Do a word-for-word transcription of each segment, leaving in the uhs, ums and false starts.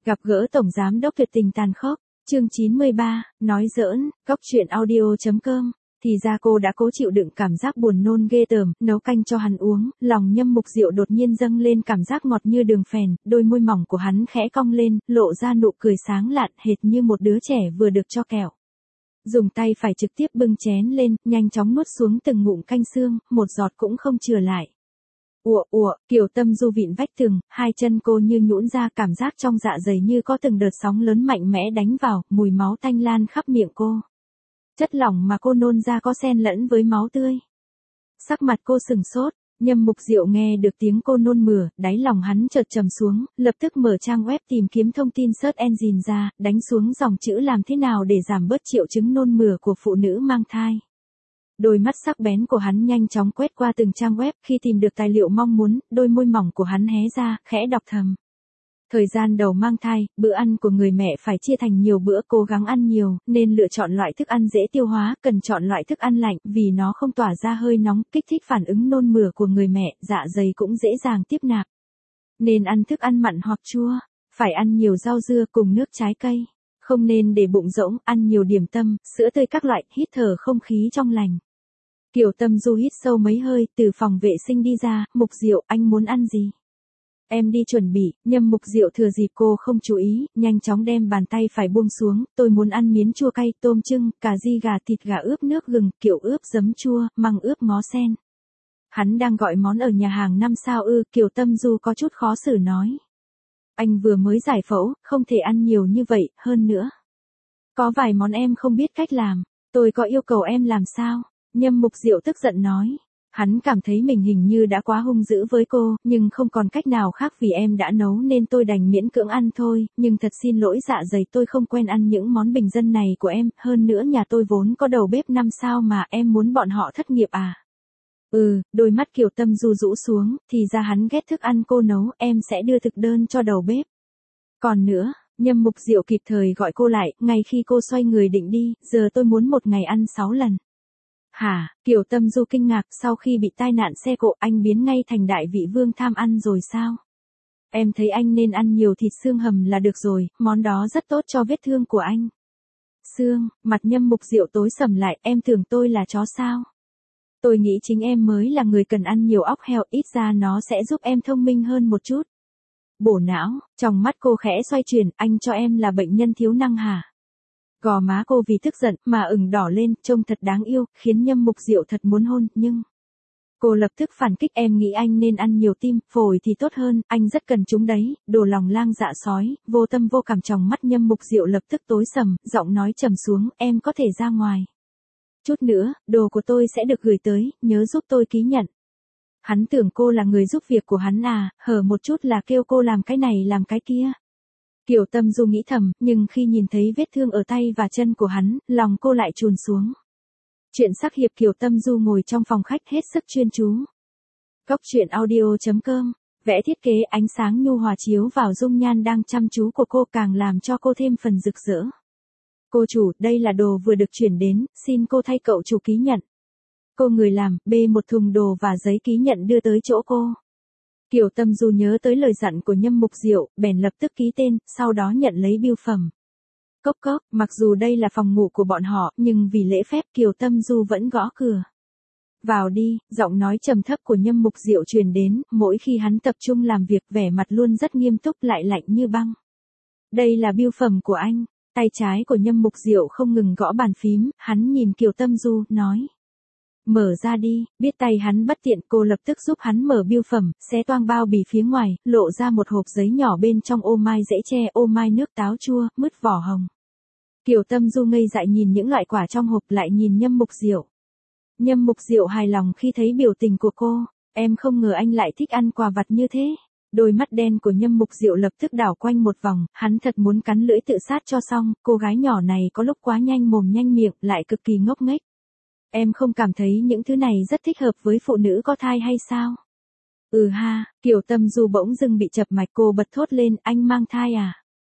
Gặp gỡ Tổng Giám đốc tuyệt tình tàn khốc, chương chín mươi ba, nói giỡn, góc truyện audio chấm com. Thì ra cô đã cố chịu đựng cảm giác buồn nôn ghê tởm, nấu canh cho hắn uống, lòng Nhâm Mục Diệu đột nhiên dâng lên cảm giác ngọt như đường phèn, đôi môi mỏng của hắn khẽ cong lên, lộ ra nụ cười sáng lạn hệt như một đứa trẻ vừa được cho kẹo. Dùng tay phải trực tiếp bưng chén lên, nhanh chóng nuốt xuống từng ngụm canh xương, một giọt cũng không chừa lại. Ủa ủa, Kiều Tâm Du vịn vách tường, hai chân cô như nhũn ra, cảm giác trong dạ dày như có từng đợt sóng lớn mạnh mẽ đánh vào, mùi máu tanh lan khắp miệng cô. Chất lỏng mà cô nôn ra có xen lẫn với máu tươi. Sắc mặt cô sừng sốt, Nhâm Mục Diệu nghe được tiếng cô nôn mửa, đáy lòng hắn chợt trầm xuống, lập tức mở trang web tìm kiếm thông tin search engine ra, đánh xuống dòng chữ làm thế nào để giảm bớt triệu chứng nôn mửa của phụ nữ mang thai. Đôi mắt sắc bén của hắn nhanh chóng quét qua từng trang web, khi tìm được tài liệu mong muốn, đôi môi mỏng của hắn hé ra, khẽ đọc thầm. Thời gian đầu mang thai, bữa ăn của người mẹ phải chia thành nhiều bữa, cố gắng ăn nhiều, nên lựa chọn loại thức ăn dễ tiêu hóa, cần chọn loại thức ăn lạnh, vì nó không tỏa ra hơi nóng, kích thích phản ứng nôn mửa của người mẹ, dạ dày cũng dễ dàng tiếp nạp. Nên ăn thức ăn mặn hoặc chua, phải ăn nhiều rau dưa cùng nước trái cây. Không nên để bụng rỗng, ăn nhiều điểm tâm, sữa tươi các loại, hít thở không khí trong lành. Kiều Tâm Du hít sâu mấy hơi, từ phòng vệ sinh đi ra, Mục Diệu, anh muốn ăn gì? Em đi chuẩn bị. Nhâm Mục Diệu thừa dịp cô không chú ý, nhanh chóng đem bàn tay phải buông xuống, tôi muốn ăn miến chua cay, tôm trưng, cà ri gà, thịt gà ướp nước gừng, kiểu ướp giấm chua, măng ướp ngó sen. Hắn đang gọi món ở nhà hàng năm sao ư? Kiều Tâm Du có chút khó xử nói. Anh vừa mới giải phẫu, không thể ăn nhiều như vậy, hơn nữa. Có vài món em không biết cách làm, tôi có yêu cầu em làm sao? Nhâm Mục Diệu tức giận nói. Hắn cảm thấy mình hình như đã quá hung dữ với cô, nhưng không còn cách nào khác vì em đã nấu nên tôi đành miễn cưỡng ăn thôi, nhưng thật xin lỗi dạ dày tôi không quen ăn những món bình dân này của em, hơn nữa nhà tôi vốn có đầu bếp năm sao mà em muốn bọn họ thất nghiệp à? Ừ, đôi mắt Kiều Tâm Du rũ xuống, thì ra hắn ghét thức ăn cô nấu, em sẽ đưa thực đơn cho đầu bếp. Còn nữa, Nhâm Mục Diệu kịp thời gọi cô lại, ngay khi cô xoay người định đi, giờ tôi muốn một ngày ăn sáu lần. Hả? Kiều Tâm Du kinh ngạc, sau khi bị tai nạn xe cộ anh biến ngay thành đại vị vương tham ăn rồi sao? Em thấy anh nên ăn nhiều thịt xương hầm là được rồi, món đó rất tốt cho vết thương của anh. Xương, mặt Nhâm Mục Diệu tối sầm lại, em tưởng tôi là chó sao? Tôi nghĩ chính em mới là người cần ăn nhiều óc heo, ít ra nó sẽ giúp em thông minh hơn một chút. Bổ não, trong mắt cô khẽ xoay chuyển, anh cho em là bệnh nhân thiếu năng hả? Gò má cô vì tức giận mà ửng đỏ lên, trông thật đáng yêu, khiến Nhâm Mục Diệu thật muốn hôn, nhưng... Cô lập tức phản kích, em nghĩ anh nên ăn nhiều tim, phổi thì tốt hơn, anh rất cần chúng đấy, đồ lòng lang dạ sói, vô tâm vô cảm. Trong mắt Nhâm Mục Diệu lập tức tối sầm, giọng nói trầm xuống, em có thể ra ngoài. Chút nữa, đồ của tôi sẽ được gửi tới, nhớ giúp tôi ký nhận. Hắn tưởng cô là người giúp việc của hắn à, hở một chút là kêu cô làm cái này làm cái kia. Kiều Tâm Du nghĩ thầm, nhưng khi nhìn thấy vết thương ở tay và chân của hắn, lòng cô lại chùn xuống. Chuyện sắc hiệp. Kiều Tâm Du ngồi trong phòng khách hết sức chuyên chú. Góc truyện audio chấm com, vẽ thiết kế ánh sáng nhu hòa chiếu vào dung nhan đang chăm chú của cô, càng làm cho cô thêm phần rực rỡ. Cô chủ, đây là đồ vừa được chuyển đến, xin cô thay cậu chủ ký nhận. Cô người làm, bê một thùng đồ và giấy ký nhận đưa tới chỗ cô. Kiều Tâm Du nhớ tới lời dặn của Nhâm Mục Diệu, bèn lập tức ký tên, sau đó nhận lấy bưu phẩm. Cốc cốc, mặc dù đây là phòng ngủ của bọn họ, nhưng vì lễ phép Kiều Tâm Du vẫn gõ cửa. Vào đi, giọng nói trầm thấp của Nhâm Mục Diệu truyền đến, mỗi khi hắn tập trung làm việc vẻ mặt luôn rất nghiêm túc lại lạnh như băng. Đây là bưu phẩm của anh. Tay trái của Nhâm Mục Diệu không ngừng gõ bàn phím, hắn nhìn Kiều Tâm Du, nói. Mở ra đi, biết tay hắn bất tiện, cô lập tức giúp hắn mở bưu phẩm, xé toang bao bì phía ngoài, lộ ra một hộp giấy nhỏ, bên trong ô mai dễ tre, ô mai nước táo chua, mứt vỏ hồng. Kiều Tâm Du ngây dại nhìn những loại quả trong hộp, lại nhìn Nhâm Mục Diệu. Nhâm Mục Diệu hài lòng khi thấy biểu tình của cô, em không ngờ anh lại thích ăn quà vặt như thế. Đôi mắt đen của Nhâm Mục Diệu lập tức đảo quanh một vòng, hắn thật muốn cắn lưỡi tự sát cho xong, cô gái nhỏ này có lúc quá nhanh mồm nhanh miệng, lại cực kỳ ngốc nghếch. Em không cảm thấy những thứ này rất thích hợp với phụ nữ có thai hay sao? Ừ ha, Kiều Tâm Du bỗng dưng bị chập mạch, cô bật thốt lên, anh mang thai à?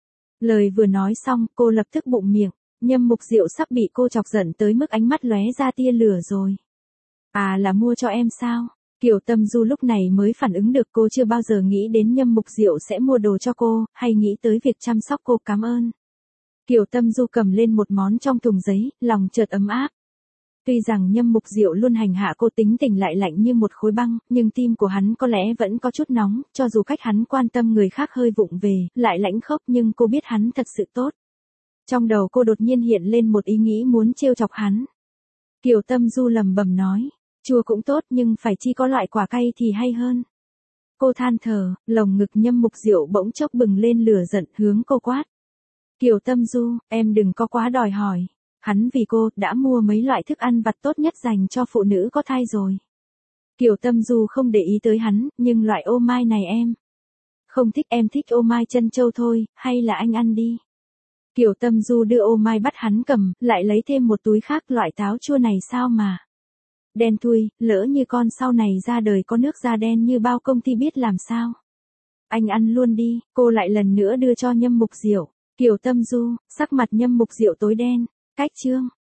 Lời vừa nói xong, cô lập tức bụng miệng, Nhâm Mục Diệu sắp bị cô chọc giận tới mức ánh mắt lóe ra tia lửa rồi. À là mua cho em sao? Kiều Tâm Du lúc này mới phản ứng được cô chưa bao giờ nghĩ đến Nhâm Mục Diệu sẽ mua đồ cho cô, hay nghĩ tới việc chăm sóc cô cảm ơn. Kiều Tâm Du cầm lên một món trong thùng giấy, lòng chợt ấm áp. Tuy rằng Nhâm Mục Diệu luôn hành hạ cô tính tình lại lạnh như một khối băng, nhưng tim của hắn có lẽ vẫn có chút nóng, cho dù cách hắn quan tâm người khác hơi vụng về, lại lãnh khốc nhưng cô biết hắn thật sự tốt. Trong đầu cô đột nhiên hiện lên một ý nghĩ muốn trêu chọc hắn. Kiều Tâm Du lẩm bẩm nói, chua cũng tốt nhưng phải chi có loại quả cay thì hay hơn. Cô than thở, lồng ngực Nhâm Mục Diệu bỗng chốc bừng lên lửa giận hướng cô quát. Kiều Tâm Du, em đừng có quá đòi hỏi. Hắn vì cô đã mua mấy loại thức ăn vặt tốt nhất dành cho phụ nữ có thai rồi. Kiều Tâm Du không để ý tới hắn, nhưng loại ô mai này em không thích, em thích ô mai trân châu thôi, hay là anh ăn đi. Kiều Tâm Du đưa ô mai bắt hắn cầm, lại lấy thêm một túi khác, loại táo chua này sao mà đen thui, lỡ như con sau này ra đời có nước da đen như bao công ty biết làm sao. Anh ăn luôn đi, cô lại lần nữa đưa cho Nhâm Mục Diệu. Kiều Tâm Du, sắc mặt Nhâm Mục Diệu tối đen. Cách chương